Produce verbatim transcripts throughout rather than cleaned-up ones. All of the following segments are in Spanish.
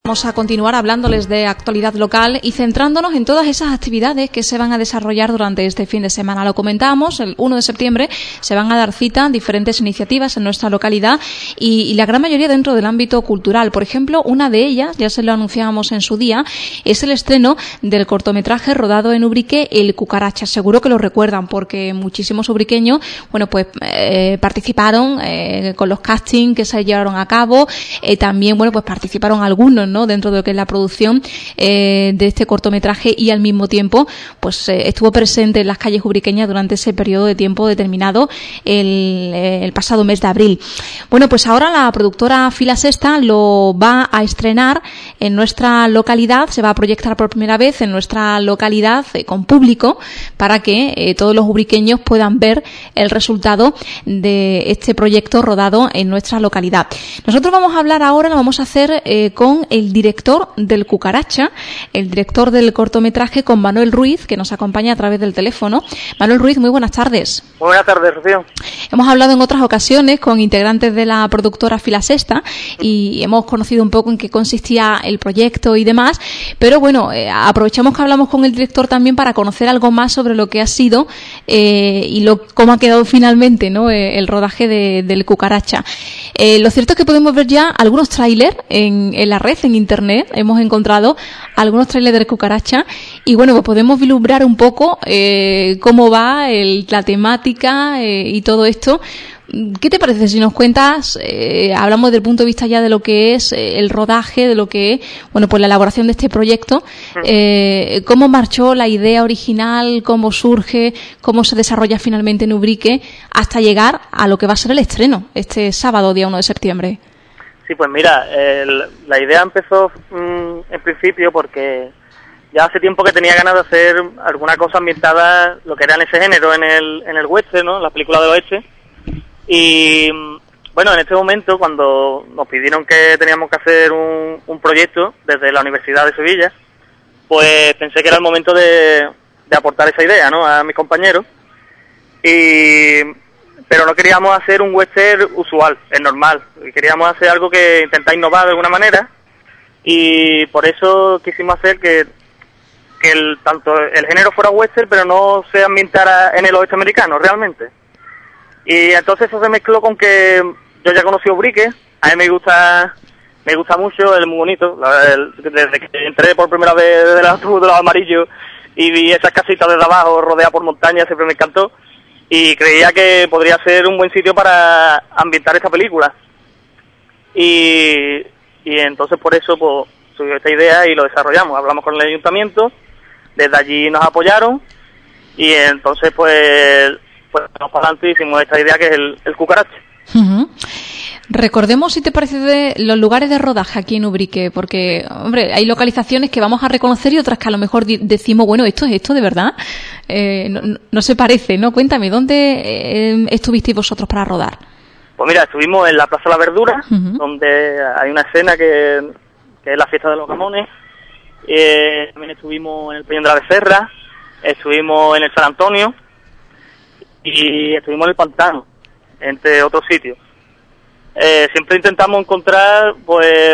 Vamos a continuar hablándoles de actualidad local y centrándonos en todas esas actividades que se van a desarrollar durante este fin de semana. Lo comentábamos, el uno de septiembre se van a dar cita diferentes iniciativas en nuestra localidad y, y la gran mayoría dentro del ámbito cultural. Por ejemplo, una de ellas, ya se lo anunciábamos en su día, es el estreno del cortometraje rodado en Ubrique, El Cucaracha. Seguro que lo recuerdan porque muchísimos ubriqueños, bueno, pues eh, participaron eh, con los castings que se llevaron a cabo. Eh, también, bueno, pues participaron algunos, ¿no?, dentro de lo que es la producción eh, de este cortometraje y al mismo tiempo pues eh, estuvo presente en las calles ubriqueñas durante ese periodo de tiempo determinado el, eh, el pasado mes de abril. Bueno, pues ahora la productora Fila Sexta lo va a estrenar en nuestra localidad, se va a proyectar por primera vez en nuestra localidad eh, con público para que eh, todos los ubriqueños puedan ver el resultado de este proyecto rodado en nuestra localidad. Nosotros vamos a hablar ahora, lo vamos a hacer eh, con el el director del Cucaracha, el director del cortometraje, con Manuel Ruiz, que nos acompaña a través del teléfono. Manuel Ruiz, muy buenas tardes. Muy buenas tardes, Rocío. Hemos hablado en otras ocasiones con integrantes de la productora Fila Sexta y hemos conocido un poco en qué consistía el proyecto y demás, pero bueno, eh, aprovechamos que hablamos con el director también para conocer algo más sobre lo que ha sido eh, y lo, cómo ha quedado finalmente, ¿no?, eh, el rodaje de, del Cucaracha. Eh, lo cierto es que podemos ver ya algunos tráiler en, en la red, en internet, hemos encontrado algunos trailers del Cucaracha y bueno, pues podemos vislumbrar un poco eh, cómo va el, la temática eh, y todo esto. ¿Qué te parece si nos cuentas, eh, hablamos desde el punto de vista ya de lo que es eh, el rodaje, de lo que es, bueno, pues la elaboración de este proyecto, eh, cómo marchó la idea original, cómo surge, cómo se desarrolla finalmente en Ubrique hasta llegar a lo que va a ser el estreno este sábado, día uno de septiembre? Sí, pues mira, el, la idea empezó mmm, en principio porque ya hace tiempo que tenía ganas de hacer alguna cosa ambientada, lo que era en ese género, en el en el oeste, ¿no?, la película del oeste. Y bueno, en este momento, cuando nos pidieron que teníamos que hacer un, un proyecto desde la Universidad de Sevilla, pues pensé que era el momento de, de aportar esa idea, ¿no?, a mis compañeros. Y pero no queríamos hacer un western usual, es normal. Queríamos hacer algo que intentar innovar de alguna manera y por eso quisimos hacer que, que el, tanto el género fuera western, pero no se ambientara en el oeste americano realmente. Y entonces eso se mezcló con que yo ya conocí Ubrique, a mí me gusta me gusta mucho, es muy bonito. El, desde que entré por primera vez desde el autobús de los amarillos y vi esas casitas desde abajo rodeadas por montañas, siempre me encantó. Y creía que podría ser un buen sitio para ambientar esta película. Y, y entonces por eso pues surgió esta idea y lo desarrollamos. Hablamos con el ayuntamiento, desde allí nos apoyaron y entonces pues, pues vamos para adelante y hicimos esta idea que es el, el Cucaracha. Uh-huh. Recordemos, si te parece, de los lugares de rodaje aquí en Ubrique, porque, hombre, hay localizaciones que vamos a reconocer y otras que a lo mejor di- decimos, bueno, esto es esto de verdad, eh, no, no, no se parece, ¿no? Cuéntame, ¿dónde eh, estuvisteis vosotros para rodar? Pues mira, estuvimos en la Plaza de la Verdura, uh-huh, donde hay una escena que, que es la fiesta de los jamones, eh, también estuvimos en el Peñón de la Becerra, estuvimos en el San Antonio y estuvimos en el Pantano, entre otros sitios. Eh, siempre intentamos encontrar pues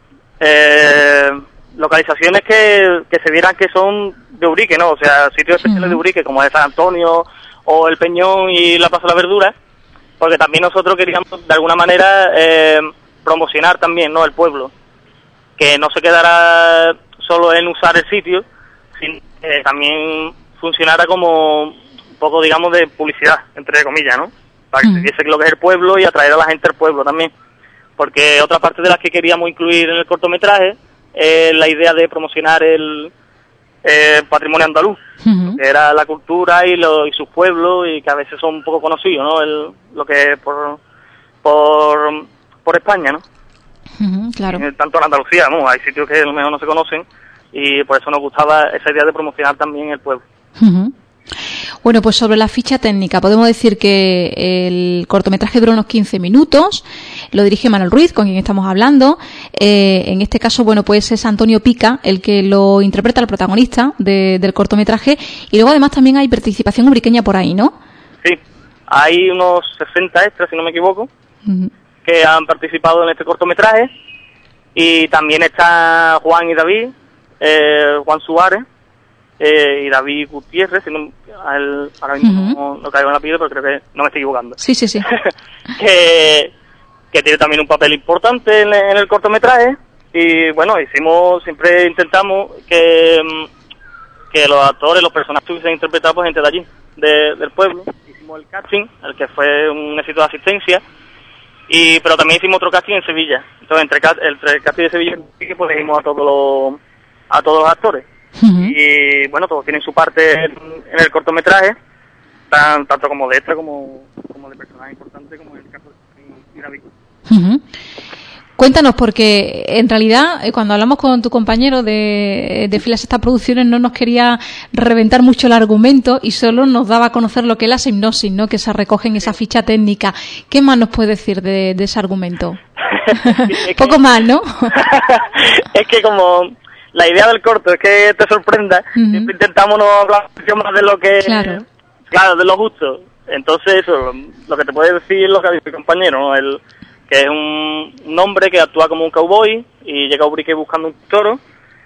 eh, localizaciones que, que se vieran que son de Ubrique, ¿no? O sea, sitios especiales de Ubrique, como el San Antonio o el Peñón y la Plaza de la Verdura, porque también nosotros queríamos de alguna manera eh, promocionar también, ¿no?, el pueblo, que no se quedara solo en usar el sitio, sino que también funcionara como un poco, digamos, de publicidad, entre comillas, ¿no?, para que se viese lo que es el pueblo y atraer a la gente al pueblo también. Porque otra parte de las que queríamos incluir en el cortometraje es la idea de promocionar el eh, patrimonio andaluz, uh-huh, que era la cultura y, lo, y sus pueblos, y que a veces son un poco conocidos, ¿no?, el, lo que es por, por, por España, ¿no? Uh-huh, claro. Y tanto en Andalucía, ¿no?, hay sitios que a lo mejor no se conocen y por eso nos gustaba esa idea de promocionar también el pueblo. Uh-huh. Bueno, pues sobre la ficha técnica, podemos decir que el cortometraje dura unos quince minutos, lo dirige Manuel Ruiz, con quien estamos hablando. Eh, en este caso, bueno, pues es Antonio Pica el que lo interpreta, el protagonista de, del cortometraje, y luego además también hay participación ubriqueña por ahí, ¿no? Sí, hay unos sesenta extras, si no me equivoco, uh-huh, que han participado en este cortometraje Y también está Juan y David, eh, Juan Suárez eh, y David Gutiérrez, si no, el, ahora mismo uh-huh. no, no caigo en la piedra, pero creo que no me estoy equivocando. Sí, sí, sí. que, que tiene también un papel importante en, en el cortometraje. Y bueno, hicimos, siempre intentamos que, que los actores, los personajes estuviesen interpretados por gente de allí, de, del pueblo. Hicimos el casting, el que fue un éxito de asistencia, y pero también hicimos otro casting en Sevilla. Entonces, entre, entre el casting de Sevilla y pues elegimos a todos los, a todos los actores. Uh-huh. Y bueno, todos tienen su parte en, en el cortometraje, tan, tanto como de extra como, como de personaje importante, como en el caso de David. Uh-huh. Cuéntanos, porque en realidad cuando hablamos con tu compañero de, de Filas Estas Producciones no nos quería reventar mucho el argumento y solo nos daba a conocer lo que es la hipnosis, ¿no? Que se recoge en esa ficha técnica. ¿Qué más nos puede decir de, de ese argumento? Sí, poco que, más, ¿no? Es que como la idea del corto es que te sorprenda, uh-huh. siempre intentamos no hablar más de lo que... Claro. Claro, de lo justo. Entonces eso, lo que te puede decir es lo que ha dicho mi compañero, ¿no? El... que es un, un hombre que actúa como un cowboy y llega a Ubrique buscando un toro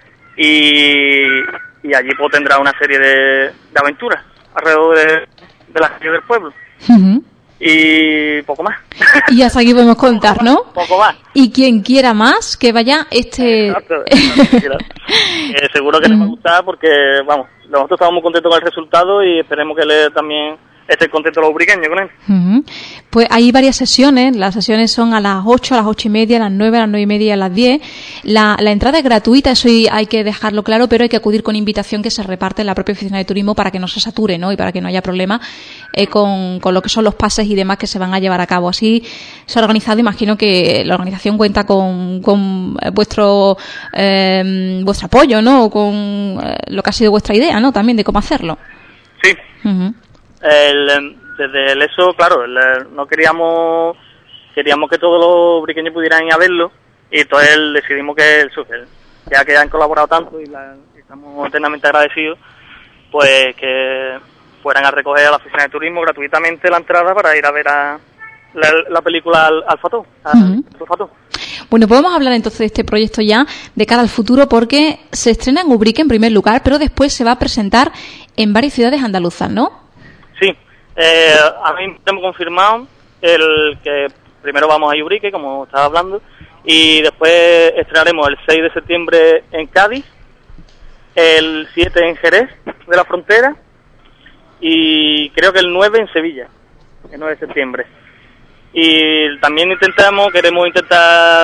y, y allí pues tendrá una serie de, de aventuras alrededor de, de la calle del pueblo. Uh-huh. Y poco más. Y hasta aquí podemos contar, ¿no? Poco más. Y quien quiera más, que vaya este... Exacto, exacto, eh, seguro que uh-huh. les va a gustar porque, vamos, nosotros estamos muy contentos con el resultado y esperemos que le también... Estoy contento los ubriqueños con él. Uh-huh. Pues hay varias sesiones. Las sesiones son a las ocho, a las ocho y media, a las nueve, a las nueve y media, a las diez. La, la entrada es gratuita, eso hay que dejarlo claro, pero hay que acudir con invitación que se reparte en la propia oficina de turismo para que no se sature, ¿no? Y para que no haya problema eh, con, con lo que son los pases y demás que se van a llevar a cabo. Así se ha organizado, imagino que la organización cuenta con, con vuestro eh, vuestro apoyo, ¿no? Con eh, lo que ha sido vuestra idea, ¿no? También de cómo hacerlo. Sí. Uh-huh. El, desde el eso, claro, el, no queríamos queríamos que todos los ubriqueños pudieran ir a verlo y entonces decidimos que, el, ya que han colaborado tanto y, la, y estamos eternamente agradecidos, pues que fueran a recoger a la oficina de turismo gratuitamente la entrada para ir a ver a la, la película al, al Fató, al, uh-huh. al Fató. Bueno, podemos hablar entonces de este proyecto ya de cara al futuro porque se estrena en Ubrique en primer lugar, pero después se va a presentar en varias ciudades andaluzas, ¿no? Sí, eh, a mí hemos confirmado el que primero vamos a Ubrique, como estaba hablando, y después estrenaremos el seis de septiembre en Cádiz, el siete en Jerez de la Frontera y creo que el nueve en Sevilla, el nueve de septiembre. Y también intentamos, queremos intentar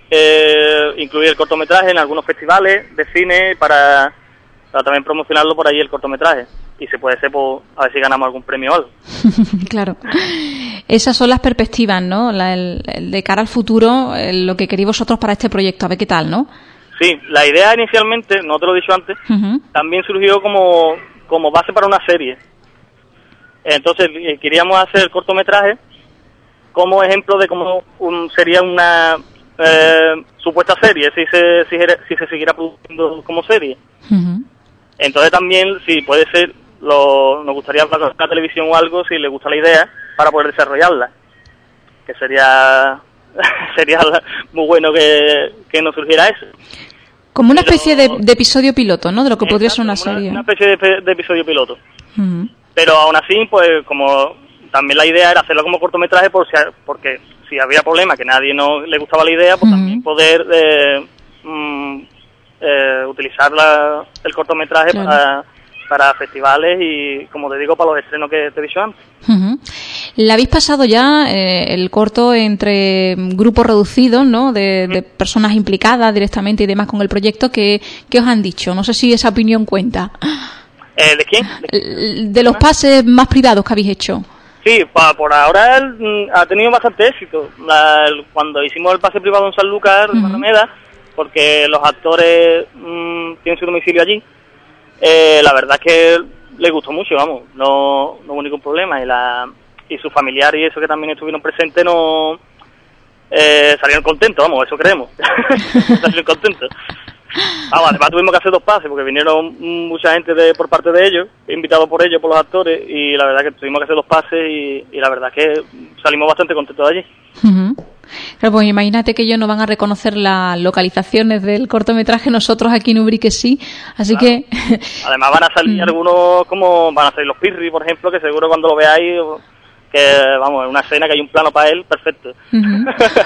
eh, incluir el cortometraje en algunos festivales de cine para, para también promocionarlo por ahí el cortometraje. Y si puede ser, pues, a ver si ganamos algún premio o algo. Claro. Esas son las perspectivas, ¿no? La, el, el de cara al futuro, el, lo que queréis vosotros para este proyecto. A ver qué tal, ¿no? Sí, la idea inicialmente, no te lo he dicho antes, uh-huh. también surgió como, como base para una serie. Entonces, queríamos hacer el cortometraje como ejemplo de cómo un, sería una eh, supuesta serie, si se, si, si se siguiera produciendo como serie. Uh-huh. Entonces también, si puede ser, lo, nos gustaría hablar con la televisión o algo, si le gusta la idea, para poder desarrollarla. Que sería sería muy bueno que, que nos surgiera eso. Como una Pero, especie de, de episodio piloto, ¿no? De lo que podría ser una una, serie. Una especie de, de episodio piloto. Uh-huh. Pero aún así, pues como también la idea era hacerlo como cortometraje, por si, porque si había problema, que a nadie no le gustaba la idea, pues uh-huh. también poder eh, mm, eh, utilizar la, el cortometraje claro. para, para festivales y, como te digo, para los estrenos que te he dicho antes. Uh-huh. Le habéis pasado ya eh, el corto entre grupos reducidos, ¿no? De, de personas implicadas directamente y demás con el proyecto. ¿Qué, qué os han dicho? No sé si esa opinión cuenta. Eh, ¿De quién? ¿De, de los pases más privados que habéis hecho? Sí, pa, por ahora el, ha tenido bastante éxito. La, el, cuando hicimos el pase privado en San Lucas de Barrameda, uh-huh. porque los actores mmm, tienen su domicilio allí, eh, la verdad es que les gustó mucho, vamos, no, no hubo ningún problema. Y la y sus familiares y eso que también estuvieron presentes no eh, salieron contentos, vamos, eso creemos. Salieron contentos. Vamos, además tuvimos que hacer dos pases porque vinieron mucha gente de, por parte de ellos, invitados por ellos, por los actores, y la verdad que tuvimos que hacer dos pases y, y la verdad que salimos bastante contentos de allí. Uh-huh. Claro, pues imagínate que ellos no van a reconocer las localizaciones del cortometraje, nosotros aquí en Ubrique sí, así claro. que... Además van a salir algunos, como van a salir los Pirri, por ejemplo, que seguro cuando lo veáis, que vamos, es una escena que hay un plano para él, perfecto. Uh-huh.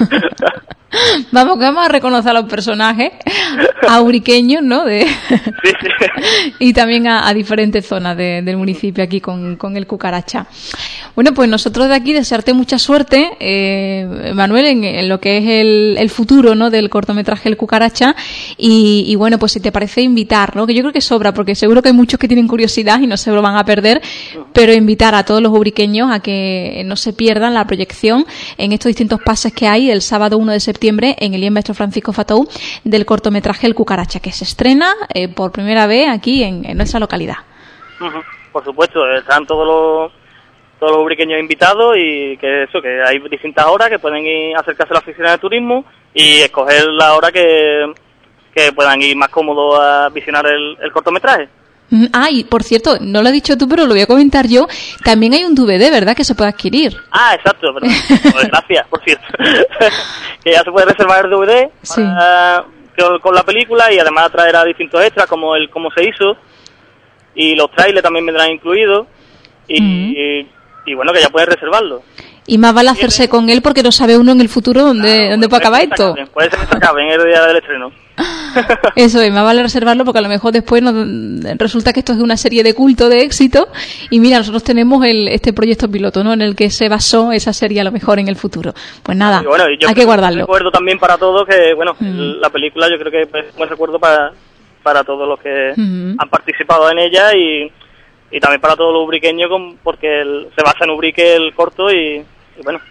Vamos, que vamos a reconocer a los personajes, a uriqueños, ¿no? De... Sí, sí. Y también a, a diferentes zonas de, del municipio aquí con, con el Cucaracha. Bueno, pues nosotros de aquí desearte mucha suerte, eh, Manuel, en, en lo que es el, el futuro, ¿no? Del cortometraje El Cucaracha y, y bueno, pues si te parece invitar, ¿no? Que yo creo que sobra, porque seguro que hay muchos que tienen curiosidad y no se lo van a perder, pero invitar a todos los ubriqueños a que no se pierdan la proyección en estos distintos pases que hay el sábado uno de septiembre en el I E M Maestro Francisco Fatou del cortometraje El Cucaracha, que se estrena eh, por primera vez aquí en, en nuestra localidad. Uh-huh. Por supuesto, están todos los todos los ubriqueños invitados y que eso, que hay distintas horas que pueden ir acercarse a la oficina de turismo y escoger la hora que, que puedan ir más cómodos a visionar el, el cortometraje. Ah, y por cierto, no lo has dicho tú, pero lo voy a comentar yo, también hay un D V D, ¿verdad?, que se puede adquirir. Ah, exacto, perdón. Pues gracias, por cierto. Que ya se puede reservar el D V D sí. para, con, con la película y además traerá distintos extras como el cómo se hizo y los trailers también vendrán incluidos y, mm. y, y bueno, que ya puedes reservarlo. Y más vale hacerse con él porque no sabe uno en el futuro dónde, claro, dónde puede acabar esto. Acaben, puede ser que se acabe en el día del estreno. Eso es, más vale reservarlo porque a lo mejor después nos, resulta que esto es una serie de culto de éxito y mira, nosotros tenemos el, este proyecto piloto, ¿no?, en el que se basó esa serie a lo mejor en el futuro. Pues nada, bueno, hay que guardarlo. Un recuerdo también para todos que, bueno, mm. la película yo creo que es un buen recuerdo para, para todos los que mm. han participado en ella y, y también para todos los ubriqueños porque el, se basa en Ubrique el corto y, y bueno.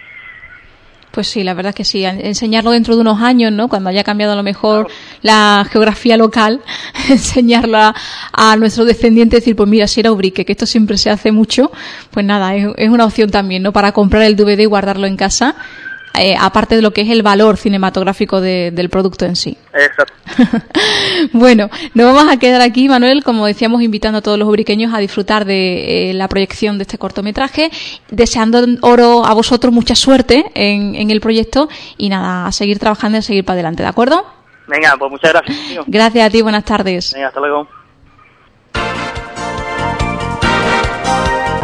Pues sí, la verdad es que sí, enseñarlo dentro de unos años, ¿no?, cuando haya cambiado a lo mejor la geografía local, enseñarlo a, a nuestros descendientes, decir, pues mira, si era Ubrique, que esto siempre se hace mucho, pues nada, es, es una opción también, ¿no?, para comprar el D V D y guardarlo en casa, eh, aparte de lo que es el valor cinematográfico de, del producto en sí. Exacto. Bueno, nos vamos a quedar aquí, Manuel, como decíamos, invitando a todos los ubriqueños a disfrutar de eh, la proyección de este cortometraje, deseando oro a vosotros mucha suerte en, en el proyecto y nada, a seguir trabajando y a seguir para adelante, ¿de acuerdo? Venga, pues muchas gracias, tío. Gracias a ti, buenas tardes. Venga, hasta luego.